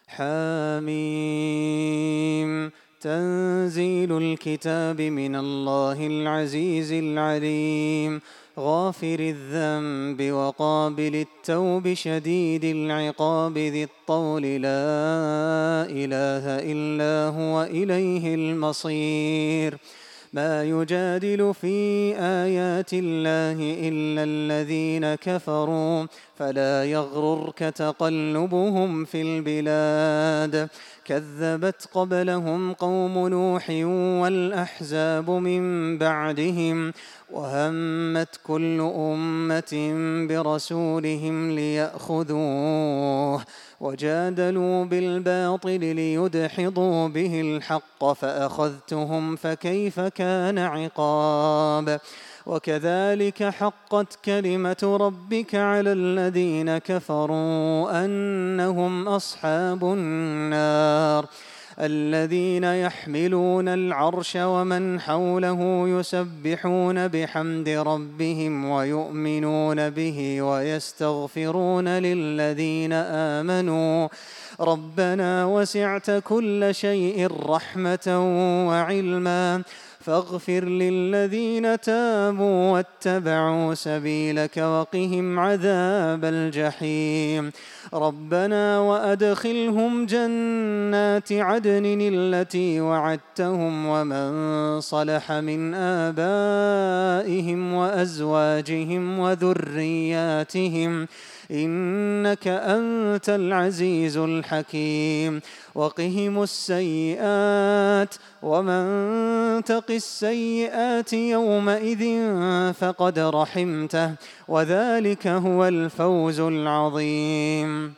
حميم. تنزيل الكتاب من الله العزيز العليم، غافر الذنب وقابل التوب شديد العقاب ذي الطول، لا إله إلا هو إليه المصير. ما يجادل في آيات الله إلا الذين كفروا، فلا يغررك تقلبهم في البلاد. كذبت قبلهم قوم نوح والأحزاب من بعدهم، وهمت كل أمة برسولهم ليأخذوه، وجادلوا بالباطل ليدحضوا به الحق، فأخذتهم فكيف كان عقاب. وكذلك حقت كلمة ربك على الذين كفروا أنهم أصحاب النار. الذين يحملون العرش ومن حوله يسبحون بحمد ربهم ويؤمنون به ويستغفرون للذين آمنوا ربنا وسعت كل شيء رحمة وعلما فاغفر للذين تابوا واتبعوا سبيلك وقهم عذاب الجحيم. ربنا وأدخلهم جنات عدن التي وعدتهم ومن صلح من آبائهم وأزواجهم وذرياتهم إنك أنت العزيز الحكيم. وقهم السيئات ومن تق السيئات يومئذ فقد رحمته وذلك هو الفوز العظيم.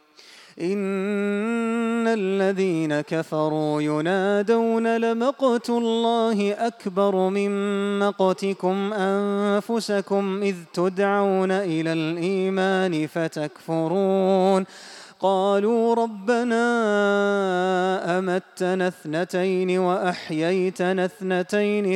إن الذين كفروا ينادون لمقت الله أكبر من مقتكم أنفسكم إذ تدعون إلى الإيمان فتكفرون. قالوا ربنا أمتنا اثنتين وأحييتنا اثنتين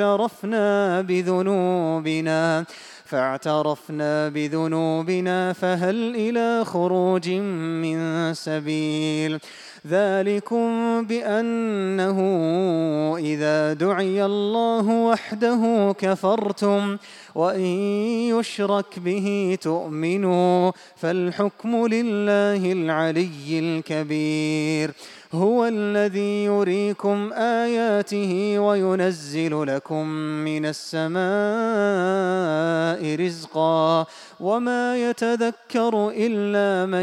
فاعترفنا بذنوبنا فهل إلى خروج من سبيل. ذلكم بأنه إذا دعي الله وحده كفرتم وإن يشرك به تؤمنوا فالحكم لله العلي الكبير. هو الذي يريكم آياته وينزل لكم من السماء رزقا وما يتذكر إلا من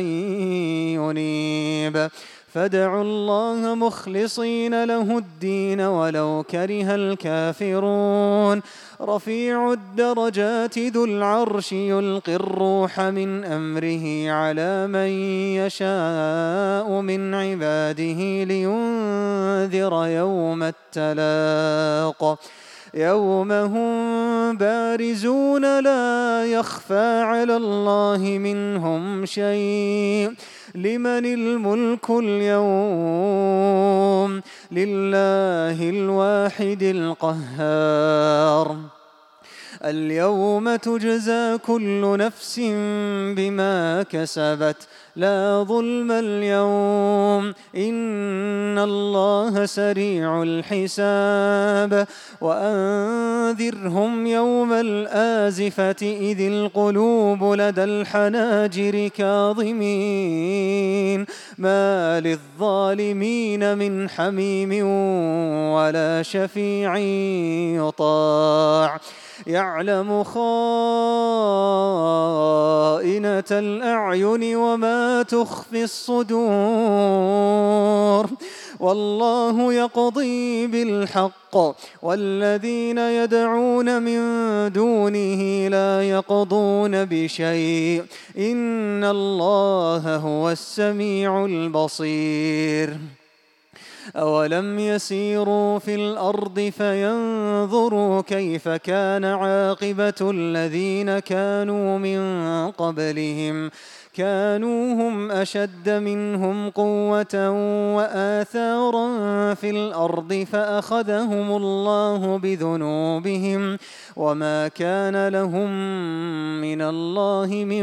ينيب. فادعوا الله مخلصين له الدين ولو كره الكافرون. رفيع الدرجات ذو العرش يلقي الروح من أمره على من يشاء من عباده لينذر يوم التلاق. يوم هم بارزون لا يخفى على الله منهم شيء. لمن الملك اليوم؟ لله الواحد القهار. اليوم تجزى كل نفس بما كسبت لا ظلم اليوم إن الله سريع الحساب. وأنذرهم يوم الآزفة إذ القلوب لدى الحناجر كاظمين ما للظالمين من حميم ولا شفيع يطاع. يعلم خائنة الأعين وما تخفي الصدور والله يقضي بالحق والذين يدعون من دونه لا يقضون بشيء إن الله هو السميع البصير. أولم يسيروا في الأرض فينظروا كيف كان عاقبة الذين كانوا من قبلهم كانوا هم أشد منهم قوة وآثارا في الأرض فأخذهم الله بذنوبهم وما كان لهم من الله من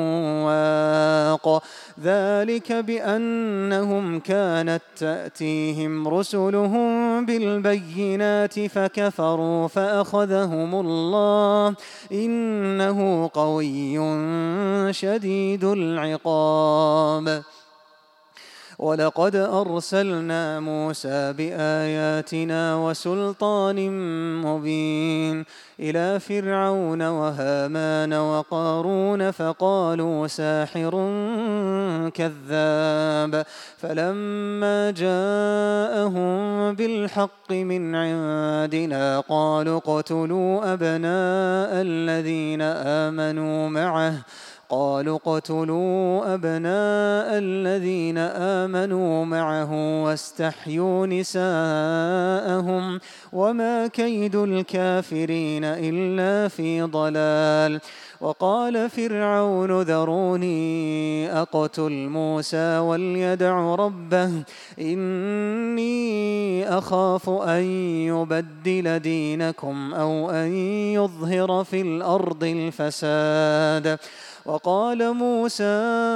واق ذلك بأنهم كانت تأتيهم رسلهم بالبينات فكفروا فأخذهم الله إنه قوي شديد العقاب. ولقد أرسلنا موسى بآياتنا وسلطان مبين إلى فرعون وهامان وقارون فقالوا ساحر كذاب فلما جاءهم بالحق من عندنا قالوا اقتلوا أبناء الذين آمنوا معه واستحيوا نساءهم وما كيد الكافرين إلا في ضلال. وقال فرعون ذروني أقتل موسى وليدع ربه إني أخاف أن يبدل دينكم أو أن يظهر في الأرض الفساد. وقال موسى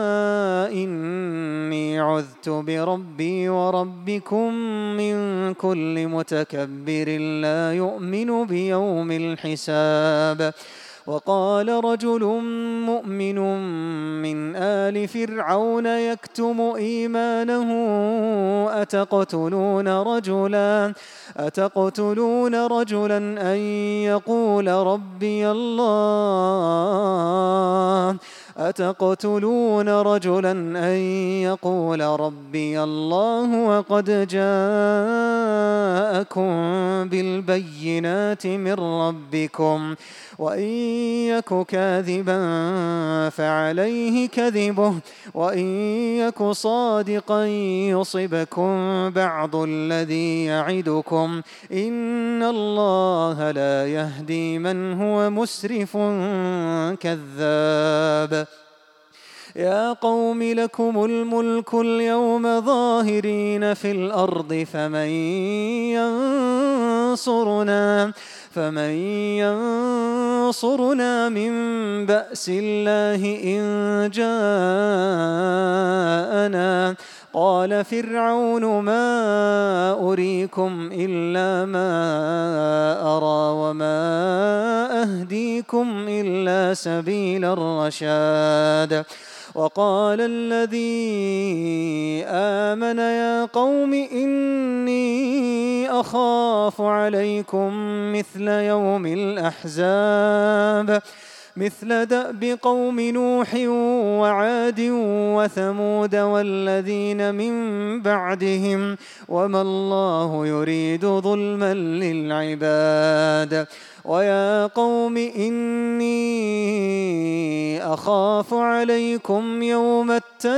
إني عذت بربي وربكم من كل متكبر لا يؤمن بيوم الحساب. وقال رجل مؤمن من آل فرعون يكتم إيمانه أتقتلون رجلا أن يقول ربي الله وقد جاءكم بالبينات من ربكم وإن يك كاذبا فعليه كذبه وإن يك صادقا يصبكم بعض الذي يعدكم إن الله لا يهدي من هو مسرف كذاب. يا قوم لكم الملك اليوم ظاهرين في الأرض فمن ينصرنا من بأس الله إن جاءنا. قال فرعون ما أريكم إلا ما أرى وما أهديكم إلا سبيل الرشاد. وقال الذي آمن يا قوم إني أخاف عليكم مثل دأب قوم نوح وعاد وثمود والذين من بعدهم وما الله يريد ظلما للعباد. ويا قوم إني أخاف عليكم يوم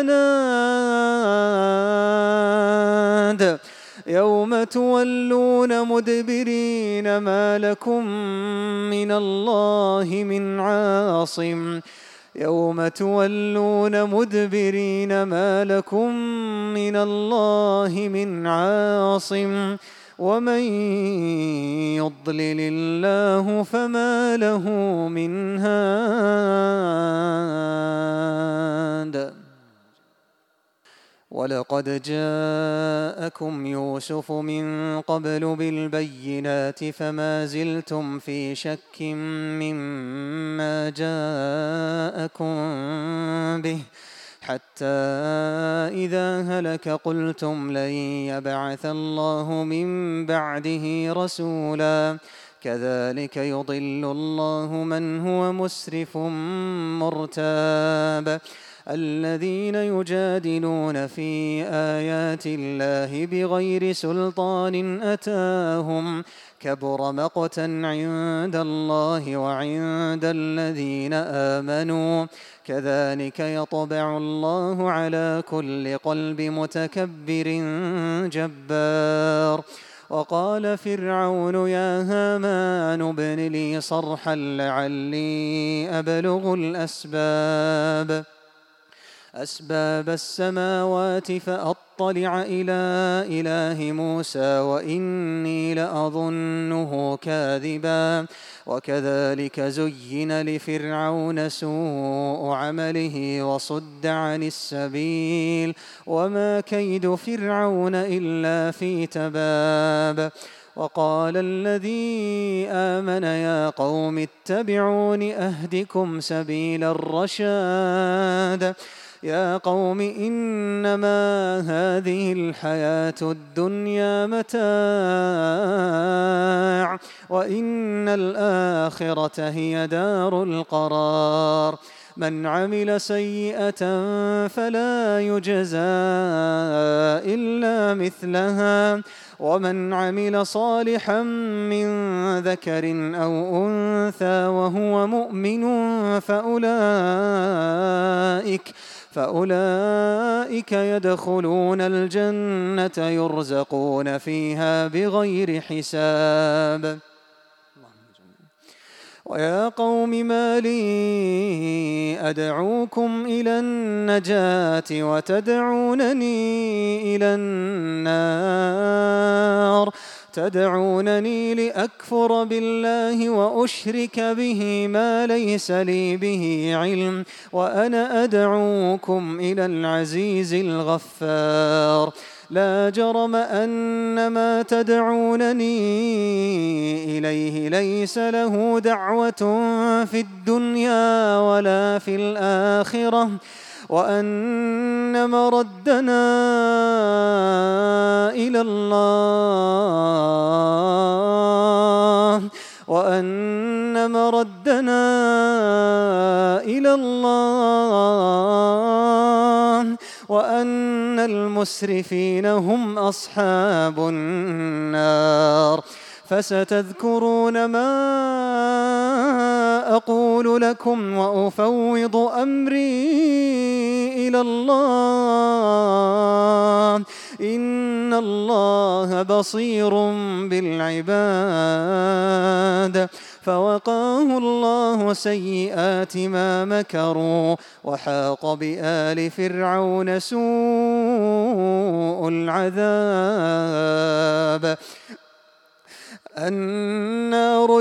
التناد يوم تولون مدبرين ما لكم من الله من عاصم ومن يضلل الله فما له من هاد. ولقد جاءكم يوسف من قبل بالبينات فما زلتم في شك مما جاءكم به حتى إذا هلك قلتم لن يبعث الله من بعده رسولا كذلك يضل الله من هو مسرف مرتاب. الذين يجادلون في آيات الله بغير سلطان أتاهم كبر مقتا عند الله وعند الذين آمنوا كذلك يطبع الله على كل قلب متكبر جبار. وقال فرعون يا هامان ابن لي صرحا لعلي أبلغ الأسباب أسباب السماوات فأطلع إلى إله موسى وإني لأظنه كاذبا وكذلك زين لفرعون سوء عمله وصد عن السبيل وما كيد فرعون إلا في تباب. وقال الذي آمن يا قوم اتبعون أهدكم سبيل الرشاد. يا قوم إنما هذه الحياة الدنيا متاع وإن الآخرة هي دار القرار. من عمل سيئة فلا يجزى إلا مثلها ومن عمل صالحا من ذكر أو أنثى وهو مؤمن فأولئك يدخلون الجنة يرزقون فيها بغير حساب. ويا قوم ما لي أدعوكم إلى النجاة وتدعونني إلى النار تدعونني لأكفر بالله وأشرك به ما ليس لي به علم وأنا أدعوكم إلى العزيز الغفار. لا جرم أن ما تدعونني إليه ليس له دعوة في الدنيا ولا في الآخرة وأن مردنا إلى الله وأن المسرفين هم أصحاب النار. فستذكرون ما أقول لكم وأفوض أمري إلى الله إن الله بصير بالعباد. فوقاه الله سيئات ما مكروا وحاق بآل فرعون سوء العذاب. النار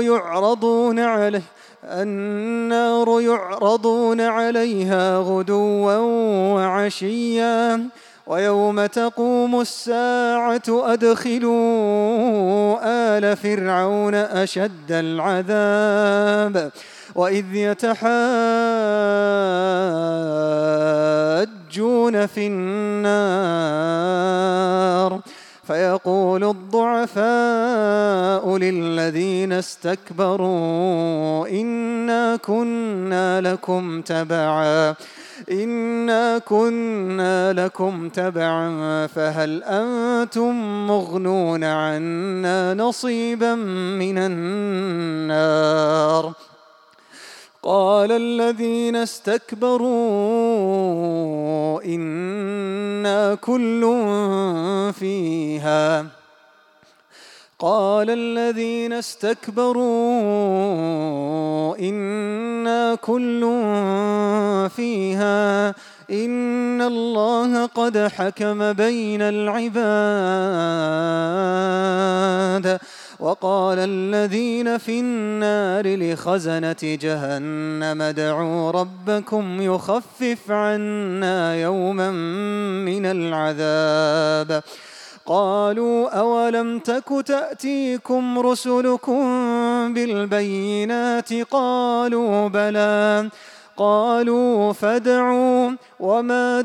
يعرضون عليها غدوا وعشيا ويوم تقوم الساعة أدخلوا آل فرعون أشد العذاب. وإذ يتحاجون في النار فيقول الضعفاء للذين استكبروا إنا كنا لكم تبعا فهل أنتم مغنون عنا نصيبا من النار. قال الذين استكبروا إنا كل فيها إن الله قد حكم بين العباد. وقال الذين في النار لخزنة جهنم ادعوا ربكم يخفف عنا يوما من العذاب. قالوا أولم تك تأتيكم رسلكم بالبينات قالوا بلى قالوا فادعوا وما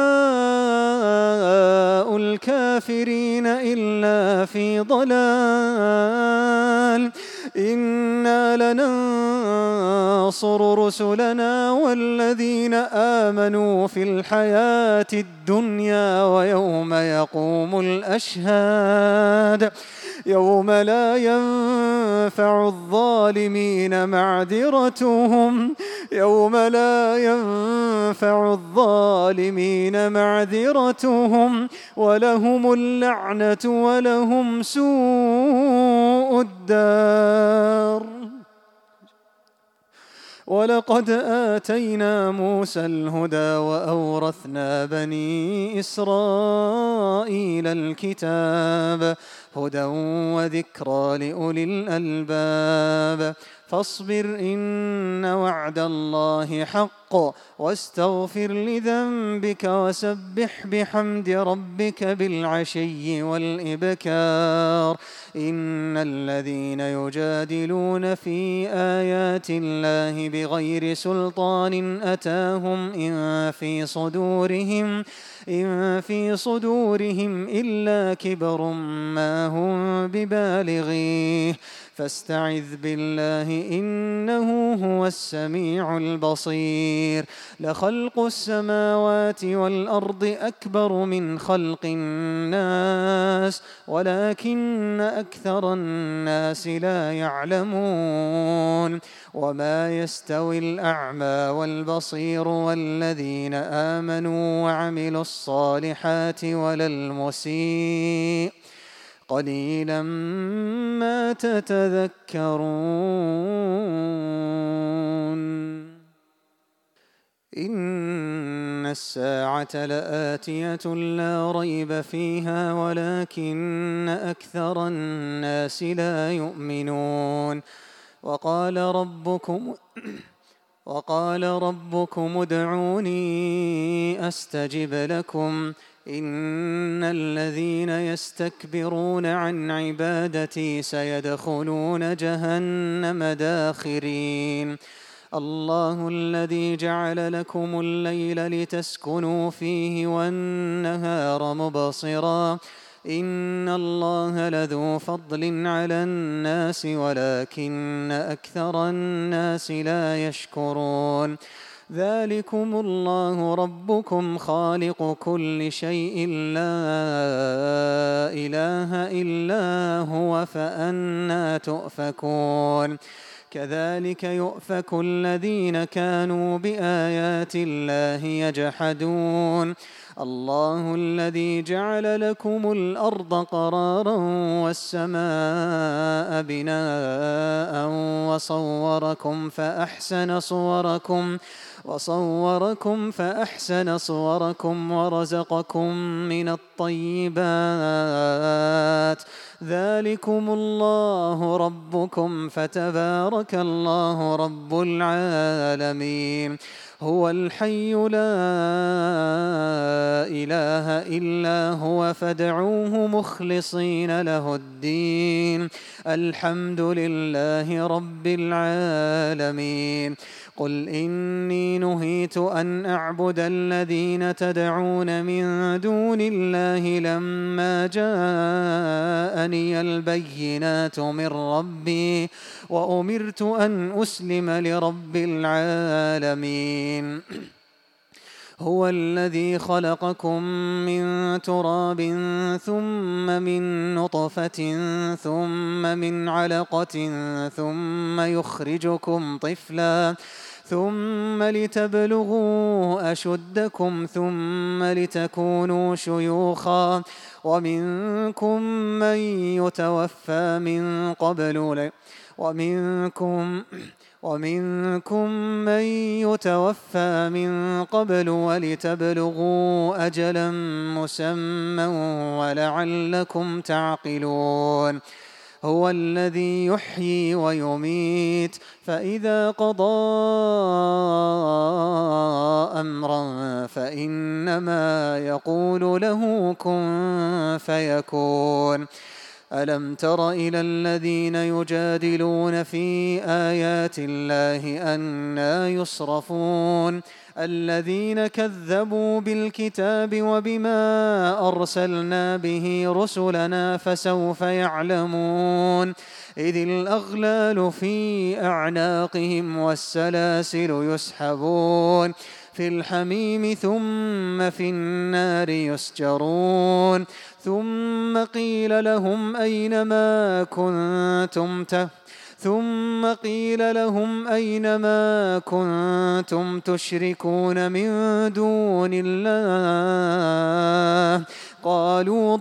دعاء الكافرين إلا في ضلال. إنا لننصر رسلنا والذين آمنوا في الحياة الدنيا ويوم يقوم الأشهاد. يوم لا ينفع الظالمين معذرتهم ولهم اللعنة ولهم سوء الدار. ولقد آتينا موسى الهدى وأورثنا بني إسرائيل الكتاب هدى وذكرى لأولي الألباب فاصبر إن وعد الله حق واستغفر لذنبك وسبح بحمد ربك بالعشي والإبكار إن الذين يجادلون في آيات الله بغير سلطان أتاهم إن في صدورهم إلا كبر ما هم ببالغيه فاستعذ بالله إنه هو السميع البصير لخلق السماوات والأرض أكبر من خلق الناس ولكن أكثر الناس لا يعلمون وما يستوي الأعمى والبصير والذين آمنوا وعملوا الصالحات ولا المسيء قليلا ما تتذكرون إن الساعة لآتية لا ريب فيها ولكن أكثر الناس لا يؤمنون وقال ربكم ادعوني أستجب لكم إن الذين يستكبرون عن عبادتي سيدخلون جهنم داخرين الله الذي جعل لكم الليل لتسكنوا فيه والنهار مبصرا إن الله لذو فضل على الناس ولكن أكثر الناس لا يشكرون ذلكم الله ربكم خالق كل شيء لا إله إلا هو فأنى تؤفكون كذلك يؤفك الذين كانوا بآيات الله يجحدون الله الذي جعل لكم الأرض قرارا والسماء بناء وصوركم فأحسن صوركم ورزقكم من الطيبات ذلكم الله ربكم فتبارك الله رب العالمين هو الحي لا إله إلا هو فادعوه مخلصين له الدين الحمد لله رب العالمين قل إني نهيت أن أعبد الذين تدعون من دون الله لما جاءني البينات من ربي وأمرت أن أسلم لرب العالمين هو الذي خلقكم من تراب ثم من نطفة ثم من علقة ثم يخرجكم طفلا ثم لتبلغوا أشدكم ثم لتكونوا شيوخا ومنكم من يتوفى من قبل ولتبلغوا أجلا مسمى ولعلكم تعقلون هو الذي يحيي ويميت فإذا قضى أمرا فإنما يقول له كن فيكون ألم تر إلى الذين يجادلون في آيات الله أنى يصرفون الذين كذبوا بالكتاب وبما أرسلنا به رسلنا فسوف يعلمون إذ الأغلال في أعناقهم والسلاسل يسحبون في الحميم ثم في النار يسجرون ثم قيل لهم أين ما كنتم تشركون من دون الله قالوا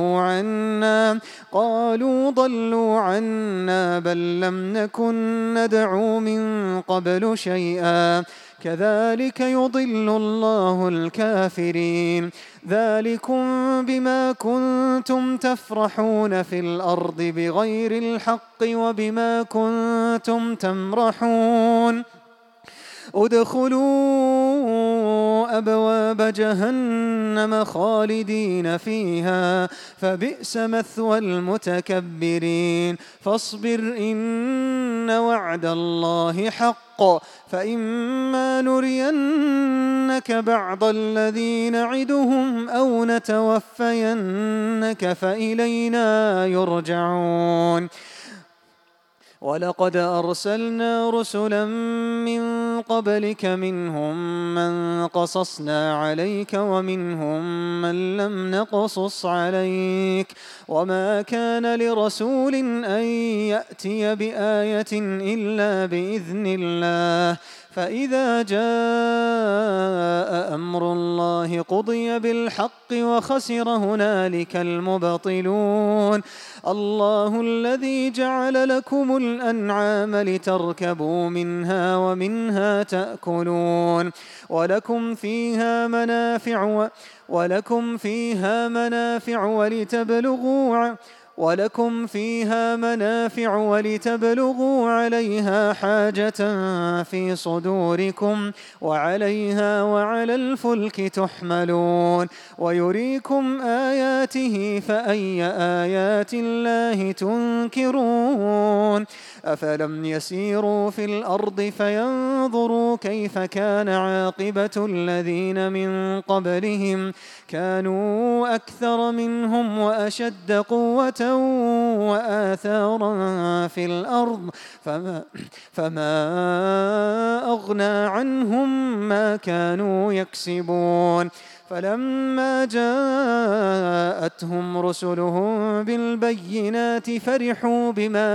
ضلوا عنا بل لم نكن ندعو من قبل شيئا كذلك يضل الله الكافرين ذلكم بما كنتم تفرحون في الأرض بغير الحق وبما كنتم تمرحون ادخلوا أبواب جهنم خالدين فيها فبئس مثوى المتكبرين فاصبر إن وعد الله حق فإما نرينك بعض الذي نعدهم أو نتوفينك فإلينا يرجعون ولقد أرسلنا رسلا من قبلك منهم من قصصنا عليك ومنهم من لم نقصص عليك وما كان لرسول أن يأتي بآية إلا بإذن الله فإذا جاء أمر الله قضي بالحق وخسر هنالك المبطلون الله الذي جعل لكم الأنعام لتركبوا منها ومنها تأكلون ولكم فيها منافع ولتبلغوا عليها حاجة في صدوركم وعليها وعلى الفلك تحملون ويريكم آياته فأي آيات الله تنكرون أفلم يسيروا في الأرض فينظروا كيف كان عاقبة الذين من قبلهم كانوا أكثر منهم وأشد قوة وآثارا في الأرض فما أغنى عنهم ما كانوا يكسبون فلما جاءتهم رسلهم بالبينات فرحوا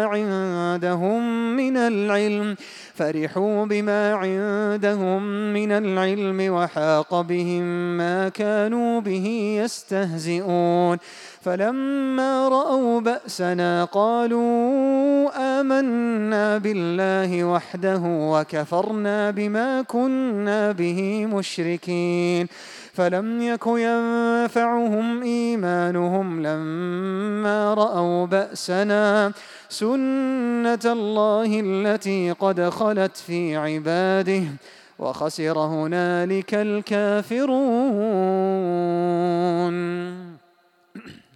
بما عندهم من العلم وحاق بهم ما كانوا به يستهزئون فلما رأوا بأسنا قالوا آمنا بالله وحده وكفرنا بما كنا به مشركين فلم يك ينفعهم إيمانهم لما رأوا بأسنا سنة الله التي قد خلت في عباده وخسر هنالك الكافرون